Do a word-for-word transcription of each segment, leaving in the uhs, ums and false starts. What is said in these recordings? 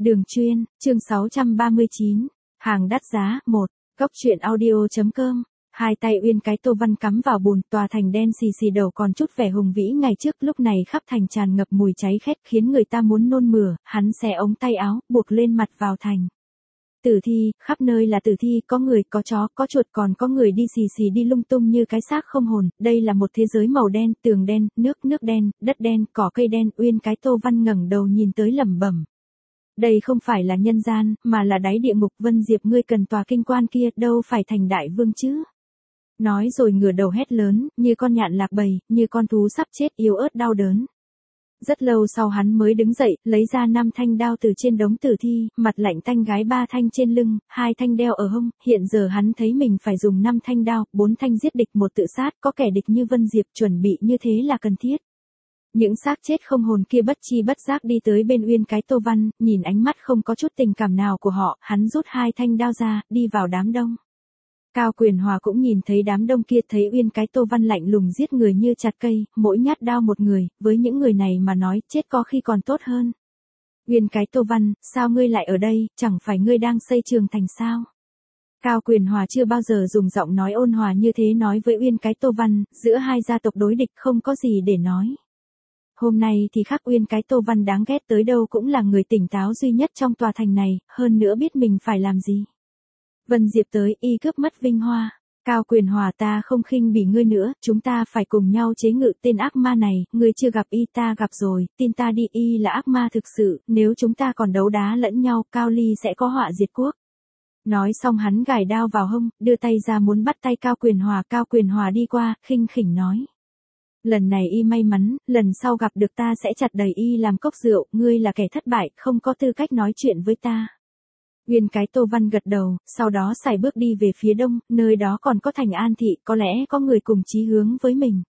Đường chuyên, chương sáu trăm ba mươi chín, hàng đắt giá, một, góc truyện audio.com, hai tay Uyên cái Tô Văn cắm vào bùn, tòa thành đen xì xì đầu còn chút vẻ hùng vĩ ngày trước, lúc này khắp thành tràn ngập mùi cháy khét khiến người ta muốn nôn mửa, hắn xé ống tay áo, buộc lên mặt vào thành. Tử thi, khắp nơi là tử thi, có người, có chó, có chuột, còn có người đi xì xì đi lung tung như cái xác không hồn, đây là một thế giới màu đen, tường đen, nước, nước đen, đất đen, cỏ cây đen, Uyên cái Tô Văn ngẩng đầu nhìn tới lẩm bẩm. Đây không phải là nhân gian, mà là đáy địa ngục. Vân Diệp, ngươi cần tòa kinh quan kia, đâu phải thành đại vương chứ. Nói rồi ngửa đầu hét lớn, như con nhạn lạc bầy, như con thú sắp chết, yếu ớt đau đớn. Rất lâu sau hắn mới đứng dậy, lấy ra năm thanh đao từ trên đống tử thi, mặt lạnh tanh gái ba thanh trên lưng, hai thanh đeo ở hông, hiện giờ hắn thấy mình phải dùng năm thanh đao, bốn thanh giết địch một tự sát, có kẻ địch như Vân Diệp, chuẩn bị như thế là cần thiết. Những xác chết không hồn kia bất chi bất giác đi tới bên Uyên cái Tô Văn, nhìn ánh mắt không có chút tình cảm nào của họ, hắn rút hai thanh đao ra, đi vào đám đông. Cao Quyền Hòa cũng nhìn thấy đám đông kia, thấy Uyên cái Tô Văn lạnh lùng giết người như chặt cây, mỗi nhát đao một người, với những người này mà nói, chết có khi còn tốt hơn. Uyên cái Tô Văn, sao ngươi lại ở đây, chẳng phải ngươi đang xây trường thành sao? Cao Quyền Hòa chưa bao giờ dùng giọng nói ôn hòa như thế nói với Uyên cái Tô Văn, giữa hai gia tộc đối địch không có gì để nói. Hôm nay thì khác, Uyên cái Tô Văn đáng ghét tới đâu cũng là người tỉnh táo duy nhất trong tòa thành này, hơn nữa biết mình phải làm gì. Vân Diệp tới, y cướp mất vinh hoa. Cao Quyền Hòa, ta không khinh bỉ ngươi nữa, chúng ta phải cùng nhau chế ngự tên ác ma này, ngươi chưa gặp y, ta gặp rồi, tin ta đi, y là ác ma thực sự, nếu chúng ta còn đấu đá lẫn nhau, Cao Ly sẽ có họa diệt quốc. Nói xong hắn gài đao vào hông, đưa tay ra muốn bắt tay Cao Quyền Hòa, Cao Quyền Hòa đi qua, khinh khỉnh nói. Lần này y may mắn, lần sau gặp được ta sẽ chặt đầy y làm cốc rượu, ngươi là kẻ thất bại, không có tư cách nói chuyện với ta. Uyên cái Tô Văn gật đầu, sau đó sải bước đi về phía đông, nơi đó còn có thành An Thị, có lẽ có người cùng chí hướng với mình.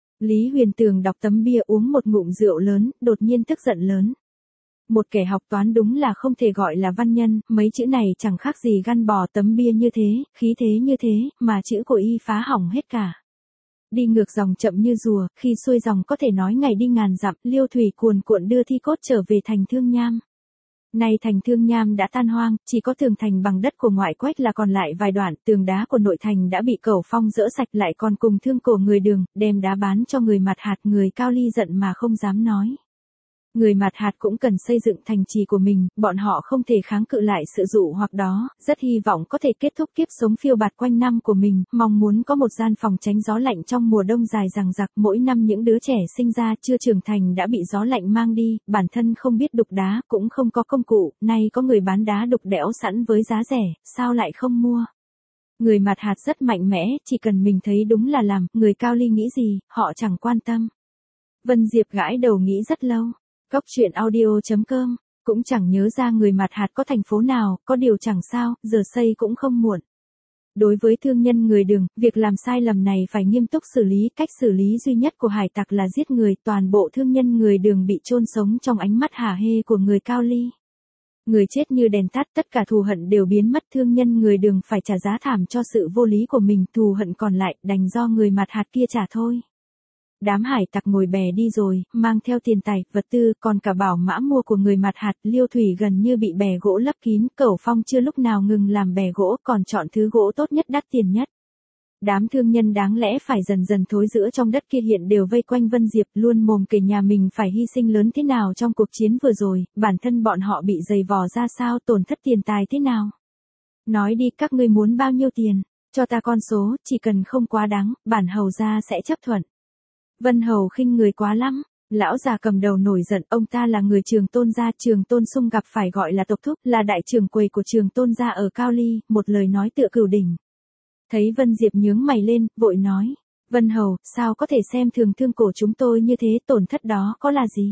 Lý Huyền Tường đọc tấm bia uống một ngụm rượu lớn, đột nhiên tức giận lớn. Một kẻ học toán đúng là không thể gọi là văn nhân, mấy chữ này chẳng khác gì găn bò tấm bia như thế, khí thế như thế, mà chữ của y phá hỏng hết cả. Đi ngược dòng chậm như rùa, khi xuôi dòng có thể nói ngày đi ngàn dặm, liêu thủy cuồn cuộn đưa thi cốt trở về thành Thương Nham. Nay thành Thương Nham đã tan hoang, chỉ có tường thành bằng đất của ngoại quách là còn lại vài đoạn, tường đá của nội thành đã bị Cẩu Phong dỡ sạch, lại còn cùng thương cổ người Đường, đem đá bán cho người Mạt Hạt. Người Cao Ly giận mà không dám nói. Người Mạt Hạt cũng cần xây dựng thành trì của mình, bọn họ không thể kháng cự lại sự dụ hoặc đó, rất hy vọng có thể kết thúc kiếp sống phiêu bạt quanh năm của mình, mong muốn có một gian phòng tránh gió lạnh trong mùa đông dài dằng dặc. Mỗi năm những đứa trẻ sinh ra chưa trưởng thành đã bị gió lạnh mang đi, bản thân không biết đục đá, cũng không có công cụ, nay có người bán đá đục đẽo sẵn với giá rẻ, sao lại không mua? Người Mạt Hạt rất mạnh mẽ, chỉ cần mình thấy đúng là làm, người Cao Ly nghĩ gì, họ chẳng quan tâm. Vân Diệp gãi đầu nghĩ rất lâu. Góc truyện audio.com, cũng chẳng nhớ ra người Mạt Hạt có thành phố nào, có điều chẳng sao, giờ xây cũng không muộn. Đối với thương nhân người Đường, việc làm sai lầm này phải nghiêm túc xử lý, cách xử lý duy nhất của hải tặc là giết người, toàn bộ thương nhân người Đường bị chôn sống trong ánh mắt hả hê của người Cao Ly. Người chết như đèn tắt, tất cả thù hận đều biến mất, thương nhân người Đường phải trả giá thảm cho sự vô lý của mình, thù hận còn lại, đành do người Mạt Hạt kia trả thôi. Đám hải tặc ngồi bè đi rồi, mang theo tiền tài, vật tư, còn cả bảo mã mua của người Mạt Hạt. Liêu thủy gần như bị bè gỗ lấp kín, Cẩu Phong chưa lúc nào ngừng làm bè gỗ, còn chọn thứ gỗ tốt nhất, đắt tiền nhất. Đám thương nhân đáng lẽ phải dần dần thối rữa trong đất kia hiện đều vây quanh Vân Diệp, luôn mồm kể nhà mình phải hy sinh lớn thế nào trong cuộc chiến vừa rồi, bản thân bọn họ bị giày vò ra sao, tổn thất tiền tài thế nào. Nói đi, các ngươi muốn bao nhiêu tiền, cho ta con số, chỉ cần không quá đáng, bản hầu gia sẽ chấp thuận. Vân Hầu khinh người quá lắm, lão già cầm đầu nổi giận, ông ta là người Trường Tôn gia, Trường Tôn Sung gặp phải gọi là tộc thúc, là đại trưởng quầy của Trường Tôn gia ở Cao Ly, một lời nói tựa cửu đỉnh. Thấy Vân Diệp nhướng mày lên, vội nói, Vân Hầu, sao có thể xem thường thương cổ chúng tôi như thế, tổn thất đó có là gì?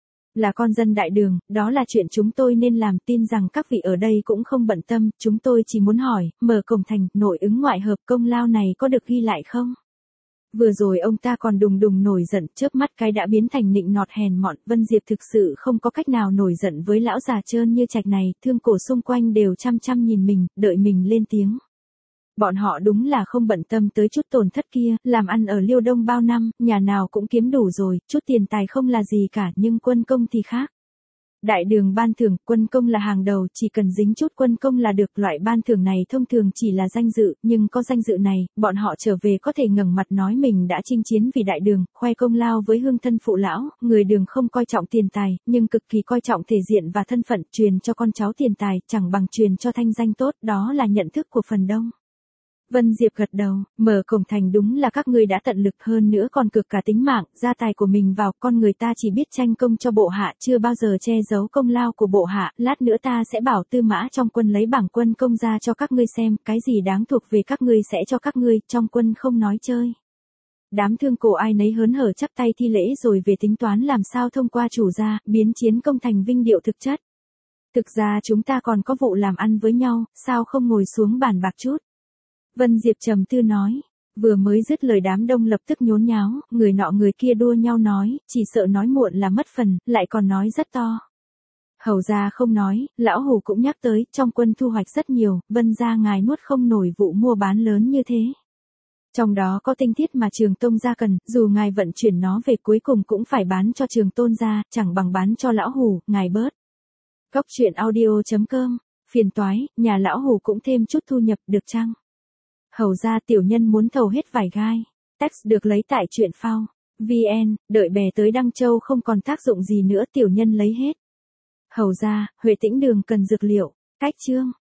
Là con dân đại đường, đó là chuyện chúng tôi nên làm, tin rằng các vị ở đây cũng không bận tâm, chúng tôi chỉ muốn hỏi, mở cổng thành, nội ứng ngoại hợp, công lao này có được ghi lại không? Vừa rồi ông ta còn đùng đùng nổi giận, chớp mắt cái đã biến thành nịnh nọt hèn mọn. Vân Diệp thực sự không có cách nào nổi giận với lão già trơn như trạch này, thương cổ xung quanh đều chăm chăm nhìn mình, đợi mình lên tiếng. Bọn họ đúng là không bận tâm tới chút tổn thất kia, làm ăn ở Liêu Đông bao năm, nhà nào cũng kiếm đủ rồi, chút tiền tài không là gì cả, nhưng quân công thì khác. Đại đường ban thưởng, quân công là hàng đầu, chỉ cần dính chút quân công là được. Loại ban thưởng này thông thường chỉ là danh dự, nhưng có danh dự này, bọn họ trở về có thể ngẩng mặt nói mình đã chinh chiến vì đại đường, khoe công lao với hương thân phụ lão. Người đường không coi trọng tiền tài, nhưng cực kỳ coi trọng thể diện và thân phận. Truyền cho con cháu tiền tài, chẳng bằng truyền cho thanh danh tốt, đó là nhận thức của phần đông. Vân Diệp gật đầu, mở cổng thành đúng là các ngươi đã tận lực, hơn nữa còn cực cả tính mạng, gia tài của mình vào. Con người ta chỉ biết tranh công cho bộ hạ, chưa bao giờ che giấu công lao của bộ hạ. Lát nữa ta sẽ bảo Tư Mã trong quân lấy bảng quân công ra cho các ngươi xem, cái gì đáng thuộc về các ngươi sẽ cho các ngươi, trong quân không nói chơi. Đám thương cổ ai nấy hớn hở chắp tay thi lễ rồi về tính toán làm sao thông qua chủ gia, biến chiến công thành vinh điệu thực chất. Thực ra chúng ta còn có vụ làm ăn với nhau, sao không ngồi xuống bàn bạc chút? Vân Diệp trầm tư nói, vừa mới dứt lời đám đông lập tức nhốn nháo, người nọ người kia đua nhau nói, chỉ sợ nói muộn là mất phần, lại còn nói rất to. Hầu gia không nói, lão Hủ cũng nhắc tới, trong quân thu hoạch rất nhiều, Vân gia ngài nuốt không nổi vụ mua bán lớn như thế. Trong đó có tinh thiết mà Trường Tông gia cần, dù ngài vận chuyển nó về cuối cùng cũng phải bán cho Trường Tôn gia, chẳng bằng bán cho lão Hủ, ngài bớt. Cốc truyện audio chấm com, phiền toái, nhà lão Hủ cũng thêm chút thu nhập được chăng? Hầu ra tiểu nhân muốn thầu hết vài gai. Text được lấy tại truyện phao. vê en, đợi bè tới Đăng Châu không còn tác dụng gì nữa, tiểu nhân lấy hết. Hầu ra, Huệ Tĩnh Đường cần dược liệu. Cách chương.